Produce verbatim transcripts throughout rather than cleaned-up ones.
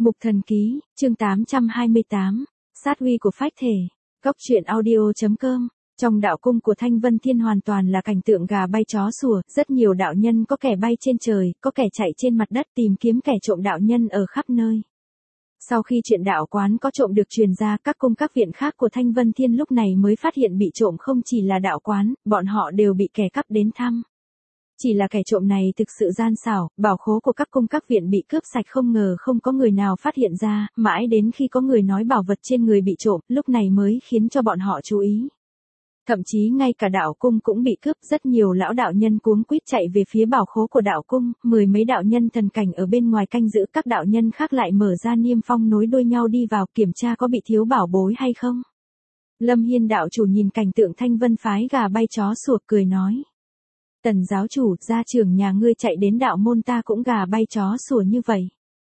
Mục Thần Ký, chương tám trăm hai mươi tám, sát uy của phách thể. Góc truyện audio.com. Trong đạo cung của Thanh Vân Thiên hoàn toàn là cảnh tượng gà bay chó sủa, rất nhiều đạo nhân có kẻ bay trên trời, có kẻ chạy trên mặt đất tìm kiếm kẻ trộm đạo nhân ở khắp nơi. Sau khi chuyện đạo quán có trộm được truyền ra, các cung các viện khác của Thanh Vân Thiên lúc này mới phát hiện bị trộm không chỉ là đạo quán, bọn họ đều bị kẻ cắp đến thăm. Chỉ là kẻ trộm này thực sự gian xảo, bảo khố của các cung các viện bị cướp sạch không ngờ không có người nào phát hiện ra, mãi đến khi có người nói bảo vật trên người bị trộm, lúc này mới khiến cho bọn họ chú ý. Thậm chí ngay cả đạo cung cũng bị cướp, rất nhiều lão đạo nhân cuống quýt chạy về phía bảo khố của đạo cung, mười mấy đạo nhân thần cảnh ở bên ngoài canh giữ, các đạo nhân khác lại mở ra niêm phong nối đuôi nhau đi vào kiểm tra có bị thiếu bảo bối hay không. Lâm Hiên đạo chủ nhìn cảnh tượng Thanh Vân phái gà bay chó sủa cười nói. Tần giáo chủ, gia trưởng nhà ngươi chạy đến đạo môn ta cũng gà bay chó sủa như vậy.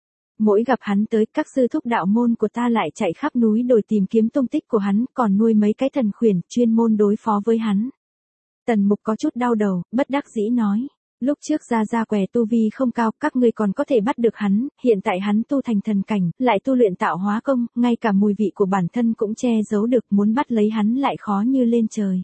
Mỗi gặp hắn tới, các sư thúc đạo môn của ta lại chạy khắp núi đồi tìm kiếm tung tích của hắn, còn nuôi mấy cái thần khuyển, chuyên môn đối phó với hắn. Tần Mục có chút đau đầu, bất đắc dĩ nói. Lúc trước Gia Gia què tu vi không cao, các ngươi còn có thể bắt được hắn, hiện tại hắn tu thành thần cảnh, lại tu luyện tạo hóa công, ngay cả mùi vị của bản thân cũng che giấu được, muốn bắt lấy hắn lại khó như lên trời.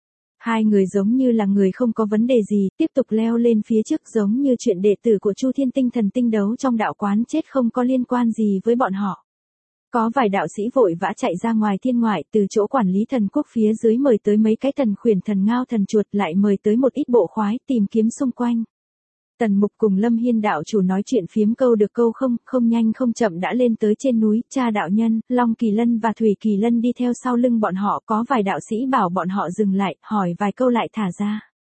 Hai người giống như là người không có vấn đề gì, tiếp tục leo lên phía trước giống như chuyện đệ tử của Chu Thiên Tinh Thần Tinh đấu trong đạo quán chết không có liên quan gì với bọn họ. Có vài đạo sĩ vội vã chạy ra ngoài thiên ngoại, từ chỗ quản lý thần quốc phía dưới mời tới mấy cái thần khuyển, thần ngao, thần chuột, lại mời tới một ít bộ khoái tìm kiếm xung quanh. Tần Mục cùng Lâm Hiên đạo chủ nói chuyện phiếm câu được câu không, không nhanh không chậm đã lên tới trên núi, cha đạo nhân, Long Kỳ Lân và Thủy Kỳ Lân đi theo sau lưng bọn họ, có vài đạo sĩ bảo bọn họ dừng lại, hỏi vài câu lại thả ra.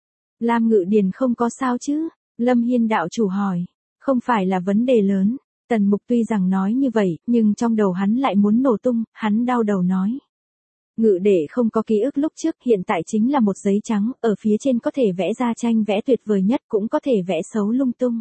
Lam Ngự Điền không có sao chứ? Lâm Hiên đạo chủ hỏi. Không phải là vấn đề lớn. Tần Mục tuy rằng nói như vậy, nhưng trong đầu hắn lại muốn nổ tung, hắn đau đầu nói. Ngự đệ không có ký ức lúc trước, hiện tại chính là một giấy trắng, ở phía trên có thể vẽ ra tranh vẽ tuyệt vời nhất, cũng có thể vẽ xấu lung tung.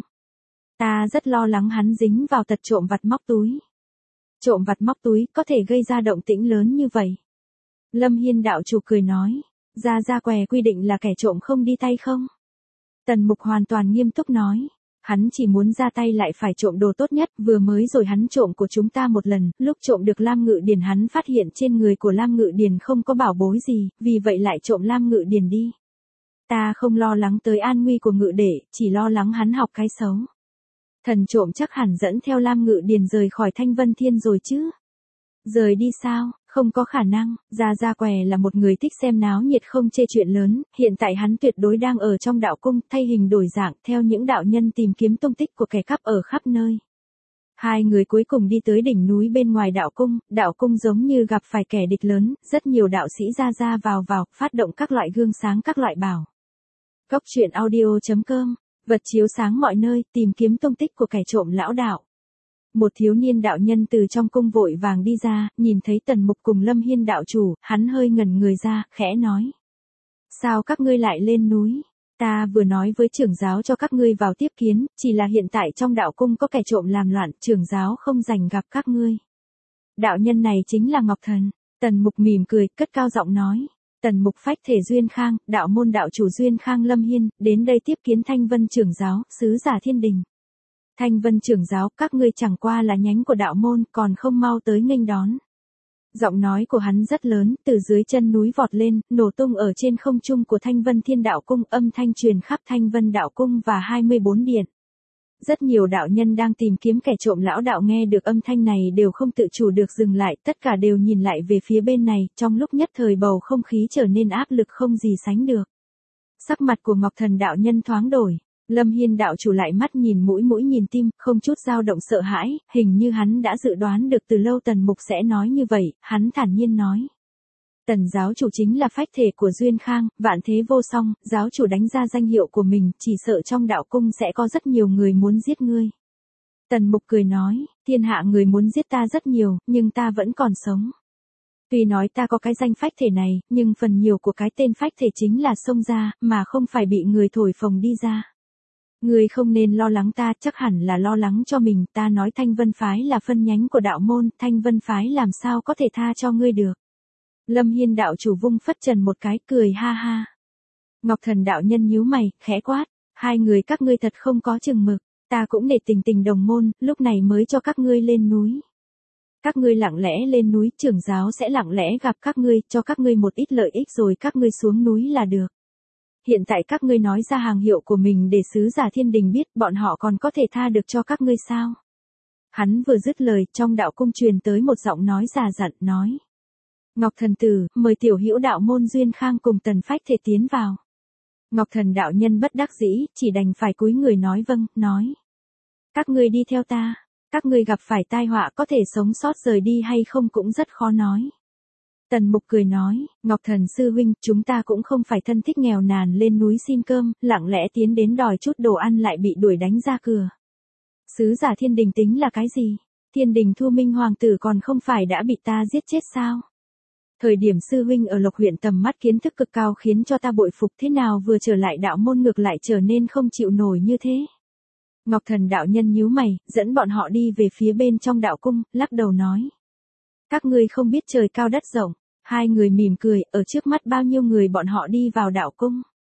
Ta rất lo lắng hắn dính vào tật trộm vặt móc túi. Trộm vặt móc túi có thể gây ra động tĩnh lớn như vậy. Lâm Hiên đạo chủ cười nói, Gia Gia què quy định là kẻ trộm không đi tay không? Tần Mục hoàn toàn nghiêm túc nói. Hắn chỉ muốn ra tay lại phải trộm đồ tốt nhất, vừa mới rồi hắn trộm của chúng ta một lần, lúc trộm được Lam Ngự Điền hắn phát hiện trên người của Lam Ngự Điền không có bảo bối gì, vì vậy lại trộm Lam Ngự Điền đi. Ta không lo lắng tới an nguy của Ngự đệ, chỉ lo lắng hắn học cái xấu. Thần trộm chắc hẳn dẫn theo Lam Ngự Điền rời khỏi Thanh Vân Thiên rồi chứ. Rời đi sao? Không có khả năng, Gia Gia què là một người thích xem náo nhiệt không chê chuyện lớn, hiện tại hắn tuyệt đối đang ở trong đạo cung, thay hình đổi dạng, theo những đạo nhân tìm kiếm tung tích của kẻ cắp ở khắp nơi. Hai người cuối cùng đi tới đỉnh núi bên ngoài đạo cung, đạo cung giống như gặp phải kẻ địch lớn, rất nhiều đạo sĩ ra ra vào vào, phát động các loại gương sáng các loại bảo. Góc truyện audio.com, vật chiếu sáng mọi nơi, tìm kiếm tung tích của kẻ trộm lão đạo. Một thiếu niên đạo nhân từ trong cung vội vàng đi ra, nhìn thấy Tần Mục cùng Lâm Hiên đạo chủ, hắn hơi ngẩn người ra, khẽ nói. Sao các ngươi lại lên núi? Ta vừa nói với trưởng giáo cho các ngươi vào tiếp kiến, chỉ là hiện tại trong đạo cung có kẻ trộm làm loạn, trưởng giáo không rảnh gặp các ngươi. Đạo nhân này chính là Ngọc Thần. Tần Mục mỉm cười, cất cao giọng nói. Tần Mục phách thể Duyên Khang, đạo môn đạo chủ Duyên Khang Lâm Hiên, đến đây tiếp kiến Thanh Vân trưởng giáo, sứ giả thiên đình. Thanh Vân trưởng giáo, các ngươi chẳng qua là nhánh của đạo môn, còn không mau tới nghênh đón. Giọng nói của hắn rất lớn, từ dưới chân núi vọt lên, nổ tung ở trên không trung của Thanh Vân Thiên đạo cung, âm thanh truyền khắp Thanh Vân đạo cung và hai mươi bốn điện. Rất nhiều đạo nhân đang tìm kiếm kẻ trộm lão đạo nghe được âm thanh này đều không tự chủ được dừng lại, tất cả đều nhìn lại về phía bên này, trong lúc nhất thời bầu không khí trở nên áp lực không gì sánh được. Sắc mặt của Ngọc Thần đạo nhân thoáng đổi. Lâm Hiên đạo chủ lại mắt nhìn mũi mũi nhìn tim, không chút dao động sợ hãi, hình như hắn đã dự đoán được từ lâu Tần Mục sẽ nói như vậy, hắn thản nhiên nói. Tần giáo chủ chính là phách thể của Duyên Khang, vạn thế vô song, giáo chủ đánh ra danh hiệu của mình, chỉ sợ trong đạo cung sẽ có rất nhiều người muốn giết ngươi. Tần Mục cười nói, thiên hạ người muốn giết ta rất nhiều, nhưng ta vẫn còn sống. Tuy nói ta có cái danh phách thể này, nhưng phần nhiều của cái tên phách thể chính là xông ra, mà không phải bị người thổi phồng đi ra. Ngươi không nên lo lắng ta, chắc hẳn là lo lắng cho mình, ta nói Thanh Vân phái là phân nhánh của đạo môn, Thanh Vân phái làm sao có thể tha cho ngươi được. Lâm Hiên đạo chủ vung phất trần một cái, cười ha ha. Ngọc Thần đạo nhân nhíu mày, khẽ quát, hai người các ngươi thật không có chừng mực, ta cũng nể tình tình đồng môn, lúc này mới cho các ngươi lên núi. Các ngươi lặng lẽ lên núi, trưởng giáo sẽ lặng lẽ gặp các ngươi, cho các ngươi một ít lợi ích rồi các ngươi xuống núi là được. Hiện tại các ngươi nói ra hàng hiệu của mình để sứ giả thiên đình biết, bọn họ còn có thể tha được cho các ngươi sao? Hắn vừa dứt lời, trong đạo cung truyền tới một giọng nói già dặn, nói. Ngọc thần tử, mời tiểu hữu đạo môn Duyên Khang cùng Tần Phách Thể tiến vào. Ngọc thần đạo nhân bất đắc dĩ, chỉ đành phải cúi người nói vâng, nói. Các ngươi đi theo ta, các ngươi gặp phải tai họa có thể sống sót rời đi hay không cũng rất khó nói. Tần Mục cười nói, Ngọc thần sư huynh, chúng ta cũng không phải thân thích nghèo nàn lên núi xin cơm, lặng lẽ tiến đến đòi chút đồ ăn lại bị đuổi đánh ra cửa. Sứ giả thiên đình tính là cái gì? Thiên đình Thu Minh hoàng tử còn không phải đã bị ta giết chết sao? Thời điểm sư huynh ở Lộc huyện tầm mắt kiến thức cực cao khiến cho ta bội phục, thế nào vừa trở lại đạo môn ngược lại trở nên không chịu nổi như thế. Ngọc thần đạo nhân nhíu mày, dẫn bọn họ đi về phía bên trong đạo cung, lắc đầu nói. Các ngươi không biết trời cao đất rộng. Hai người mỉm cười, ở trước mắt bao nhiêu người bọn họ đi vào đạo cung.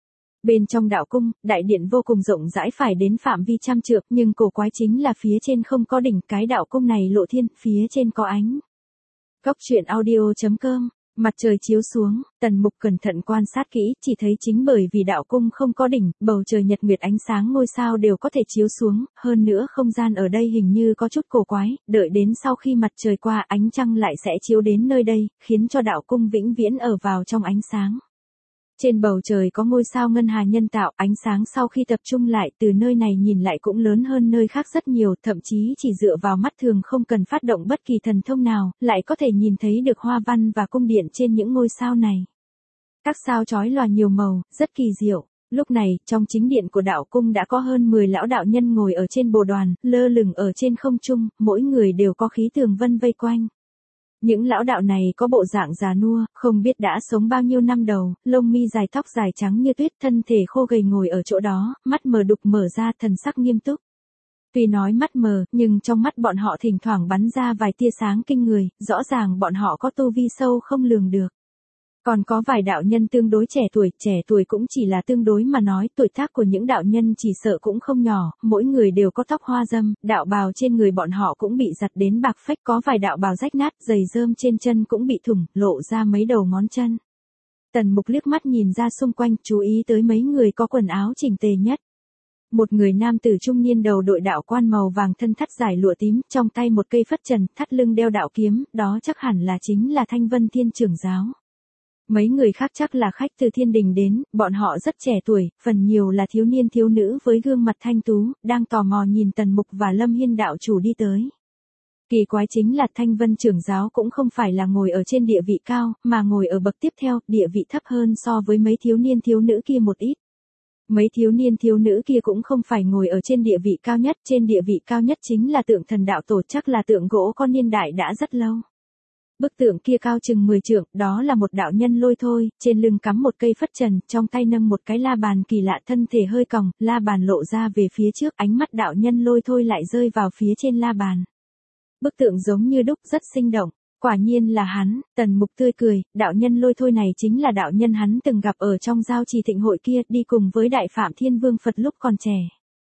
Bên trong đạo cung, đại điện vô cùng rộng rãi phải đến phạm vi trăm trượng, nhưng cổ quái chính là phía trên không có đỉnh, cái đạo cung này lộ thiên, phía trên có ánh. Góc truyện audio chấm com, mặt trời chiếu xuống, Tần Mục cẩn thận quan sát kỹ, chỉ thấy chính bởi vì đạo cung không có đỉnh, bầu trời nhật nguyệt ánh sáng ngôi sao đều có thể chiếu xuống, hơn nữa không gian ở đây hình như có chút cổ quái, đợi đến sau khi mặt trời qua ánh trăng lại sẽ chiếu đến nơi đây, khiến cho đạo cung vĩnh viễn ở vào trong ánh sáng. Trên bầu trời có ngôi sao ngân hà nhân tạo, ánh sáng sau khi tập trung lại từ nơi này nhìn lại cũng lớn hơn nơi khác rất nhiều, thậm chí chỉ dựa vào mắt thường không cần phát động bất kỳ thần thông nào, lại có thể nhìn thấy được hoa văn và cung điện trên những ngôi sao này. Các sao chói lòa nhiều màu, rất kỳ diệu. Lúc này, trong chính điện của đạo cung đã có hơn mười lão đạo nhân ngồi ở trên bồ đoàn, lơ lửng ở trên không trung, mỗi người đều có khí tường vân vây quanh. Những lão đạo này có bộ dạng già nua, không biết đã sống bao nhiêu năm đầu, lông mi dài tóc dài trắng như tuyết, thân thể khô gầy ngồi ở chỗ đó, mắt mờ đục mở ra, thần sắc nghiêm túc. Tuy nói mắt mờ, nhưng trong mắt bọn họ thỉnh thoảng bắn ra vài tia sáng kinh người, rõ ràng bọn họ có tu vi sâu không lường được. Còn có vài đạo nhân tương đối trẻ tuổi, trẻ tuổi cũng chỉ là tương đối mà nói, tuổi tác của những đạo nhân chỉ sợ cũng không nhỏ, mỗi người đều có tóc hoa râm, đạo bào trên người bọn họ cũng bị giặt đến bạc phách, có vài đạo bào rách nát, giày rơm trên chân cũng bị thủng, lộ ra mấy đầu ngón chân. Tần Mục liếc mắt nhìn ra xung quanh, chú ý tới mấy người có quần áo chỉnh tề nhất. Một người nam tử trung niên đầu đội đạo quan màu vàng, thân thắt dài lụa tím, trong tay một cây phất trần, thắt lưng đeo đạo kiếm, đó chắc hẳn là chính là Thanh Vân Thiên trưởng giáo. Mấy người khác chắc là khách từ thiên đình đến, bọn họ rất trẻ tuổi, phần nhiều là thiếu niên thiếu nữ với gương mặt thanh tú, đang tò mò nhìn Tần Mục và Lâm Hiên đạo chủ đi tới. Kỳ quái chính là Thanh Vân trưởng giáo cũng không phải là ngồi ở trên địa vị cao, mà ngồi ở bậc tiếp theo, địa vị thấp hơn so với mấy thiếu niên thiếu nữ kia một ít. Mấy thiếu niên thiếu nữ kia cũng không phải ngồi ở trên địa vị cao nhất, trên địa vị cao nhất chính là tượng thần đạo tổ, chắc là tượng gỗ con niên đại đã rất lâu. Bức tượng kia cao chừng mười trượng, đó là một đạo nhân Lôi Thôi, trên lưng cắm một cây phất trần, trong tay nâng một cái la bàn kỳ lạ, thân thể hơi còng, la bàn lộ ra về phía trước, ánh mắt đạo nhân Lôi Thôi lại rơi vào phía trên la bàn. Bức tượng giống như đúc, rất sinh động, quả nhiên là hắn. Tần Mục tươi cười, đạo nhân Lôi Thôi này chính là đạo nhân hắn từng gặp ở trong giao trì thịnh hội kia, đi cùng với Đại Phạm Thiên Vương Phật lúc còn trẻ.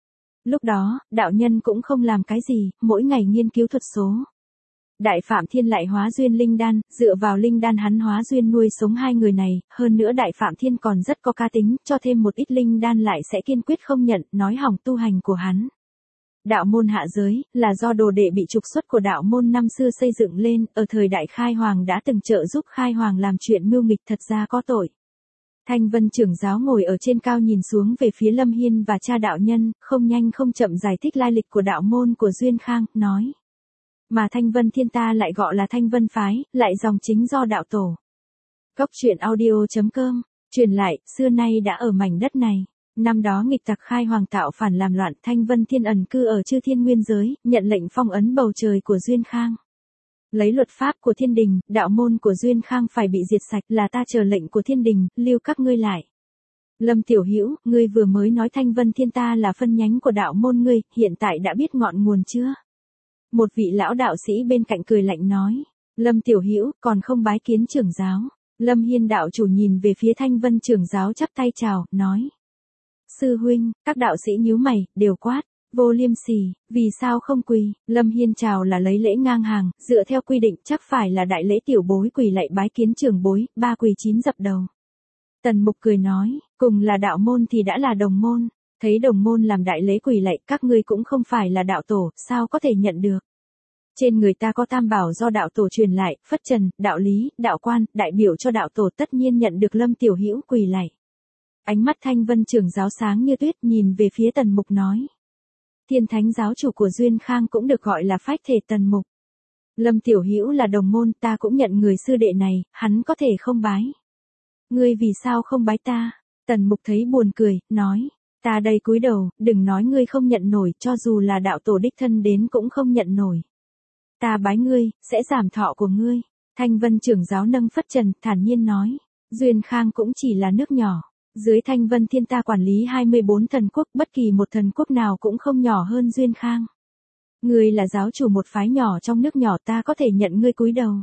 Lúc đó, đạo nhân cũng không làm cái gì, mỗi ngày nghiên cứu thuật số. Đại Phạm Thiên lại hóa duyên linh đan, dựa vào linh đan hắn hóa duyên nuôi sống hai người này, hơn nữa Đại Phạm Thiên còn rất có cá tính, cho thêm một ít linh đan lại sẽ kiên quyết không nhận, nói hỏng tu hành của hắn. Đạo môn hạ giới, là do đồ đệ bị trục xuất của đạo môn năm xưa xây dựng lên, ở thời đại Khai Hoàng đã từng trợ giúp Khai Hoàng làm chuyện mưu nghịch, thật ra có tội. Thanh Vân trưởng giáo ngồi ở trên cao nhìn xuống về phía Lâm Hiên và cha đạo nhân, không nhanh không chậm giải thích lai lịch của đạo môn của Duyên Khang, nói. Mà Thanh Vân Thiên ta lại gọi là Thanh Vân Phái, lại dòng chính do đạo tổ. Góc truyện audio chấm com, truyền lại, xưa nay đã ở mảnh đất này. Năm đó nghịch tặc Khai Hoàng tạo phản làm loạn, Thanh Vân Thiên ẩn cư ở Chư Thiên Nguyên giới, nhận lệnh phong ấn bầu trời của Duyên Khang. Lấy luật pháp của thiên đình, đạo môn của Duyên Khang phải bị diệt sạch, là ta chờ lệnh của thiên đình, lưu các ngươi lại. Lâm Tiểu Hữu, ngươi vừa mới nói Thanh Vân Thiên ta là phân nhánh của đạo môn ngươi, hiện tại đã biết ngọn nguồn chưa? Một vị lão đạo sĩ bên cạnh cười lạnh nói. Lâm Tiểu Hữu, còn không bái kiến trưởng giáo. Lâm Hiên đạo chủ nhìn về phía Thanh Vân trưởng giáo chắp tay chào, nói. Sư huynh, các đạo sĩ nhíu mày, đều quát. Vô liêm sỉ, vì sao không quỳ? Lâm Hiên chào là lấy lễ ngang hàng, dựa theo quy định chắc phải là đại lễ tiểu bối quỳ lạy bái kiến trưởng bối, ba quỳ chín dập đầu. Tần Mục cười nói, cùng là đạo môn thì đã là đồng môn, thấy đồng môn làm đại lễ quỳ lạy, các ngươi cũng không phải là đạo tổ, sao có thể nhận được? Trên người ta có tam bảo do đạo tổ truyền lại, phất trần, đạo lý, đạo quan, đại biểu cho đạo tổ tất nhiên nhận được Lâm tiểu hữu quỳ lạy. Ánh mắt Thanh Vân trưởng giáo sáng như tuyết nhìn về phía Tần Mục nói. Thiên Thánh giáo chủ của Duyên Khang cũng được gọi là phách thể Tần Mục. Lâm tiểu hữu là đồng môn, ta cũng nhận người sư đệ này, hắn có thể không bái. Ngươi vì sao không bái ta? Tần Mục thấy buồn cười, nói. Ta đây cúi đầu, đừng nói ngươi không nhận nổi, cho dù là đạo tổ đích thân đến cũng không nhận nổi. Ta bái ngươi, sẽ giảm thọ của ngươi. Thanh Vân trưởng giáo nâng phất trần, thản nhiên nói. Duyên Khang cũng chỉ là nước nhỏ. Dưới Thanh Vân Thiên ta quản lý hai mươi bốn thần quốc, bất kỳ một thần quốc nào cũng không nhỏ hơn Duyên Khang. Ngươi là giáo chủ một phái nhỏ trong nước nhỏ, ta có thể nhận ngươi cúi đầu.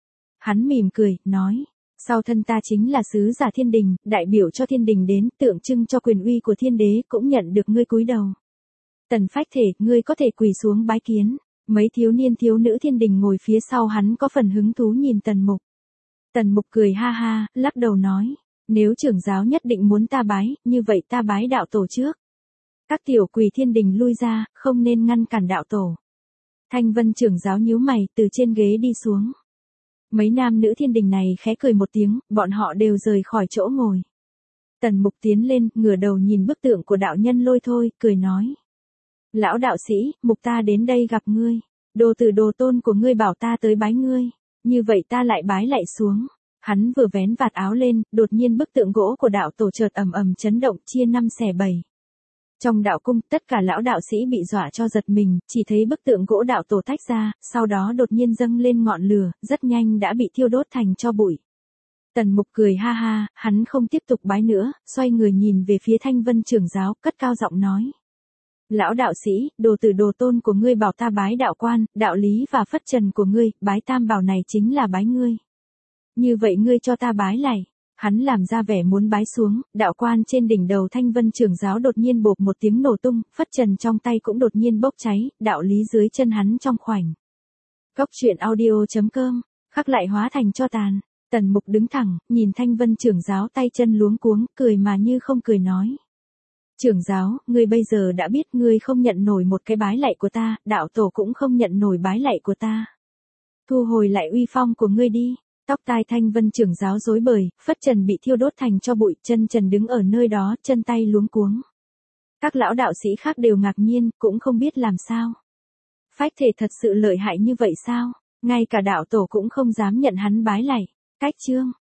Hắn mỉm cười, nói. Sau thân ta chính là sứ giả thiên đình, đại biểu cho thiên đình đến, tượng trưng cho quyền uy của thiên đế, cũng nhận được ngươi cúi đầu. Tần phách thể, ngươi có thể quỳ xuống bái kiến. Mấy thiếu niên thiếu nữ thiên đình ngồi phía sau hắn có phần hứng thú nhìn Tần Mục. Tần Mục cười ha ha, lắc đầu nói. Nếu trưởng giáo nhất định muốn ta bái, như vậy ta bái đạo tổ trước. Các tiểu quỳ thiên đình lui ra, không nên ngăn cản đạo tổ. Thanh Vân trưởng giáo nhíu mày, từ trên ghế đi xuống. Mấy nam nữ thiên đình này khẽ cười một tiếng, bọn họ đều rời khỏi chỗ ngồi. Tần Mục tiến lên, ngửa đầu nhìn bức tượng của đạo nhân Lôi Thôi, cười nói. Lão đạo sĩ, Mục ta đến đây gặp ngươi. Đồ tử đồ tôn của ngươi bảo ta tới bái ngươi. Như vậy ta lại bái lại xuống. Hắn vừa vén vạt áo lên, đột nhiên bức tượng gỗ của đạo tổ chợt ầm ầm chấn động, chia năm xẻ bảy. Trong đạo cung, tất cả lão đạo sĩ bị dọa cho giật mình, chỉ thấy bức tượng gỗ đạo tổ tách ra, sau đó đột nhiên dâng lên ngọn lửa, rất nhanh đã bị thiêu đốt thành tro bụi. Tần Mục cười ha ha, hắn không tiếp tục bái nữa, xoay người nhìn về phía Thanh Vân trưởng giáo, cất cao giọng nói. Lão đạo sĩ, đồ tử đồ tôn của ngươi bảo ta bái đạo quan, đạo lý và phất trần của ngươi, bái tam bảo này chính là bái ngươi. Như vậy ngươi cho ta bái lại. Hắn làm ra vẻ muốn bái xuống, đạo quan trên đỉnh đầu Thanh Vân trưởng giáo đột nhiên bộp một tiếng nổ tung, phất trần trong tay cũng đột nhiên bốc cháy, đạo lý dưới chân hắn trong khoảnh. Góc truyện audio chấm com, khắc lại hóa thành tro tàn. Tần Mục đứng thẳng, nhìn Thanh Vân trưởng giáo tay chân luống cuống, cười mà như không cười nói. Trưởng giáo, ngươi bây giờ đã biết ngươi không nhận nổi một cái bái lạy của ta, đạo tổ cũng không nhận nổi bái lạy của ta. Thu hồi lại uy phong của ngươi đi. Tóc tai Thanh Vân trưởng giáo rối bời, phất trần bị thiêu đốt thành tro bụi, chân trần đứng ở nơi đó, chân tay luống cuống. Các lão đạo sĩ khác đều ngạc nhiên, cũng không biết làm sao. Phách thể thật sự lợi hại như vậy sao? Ngay cả đạo tổ cũng không dám nhận hắn bái lạy. Cách chương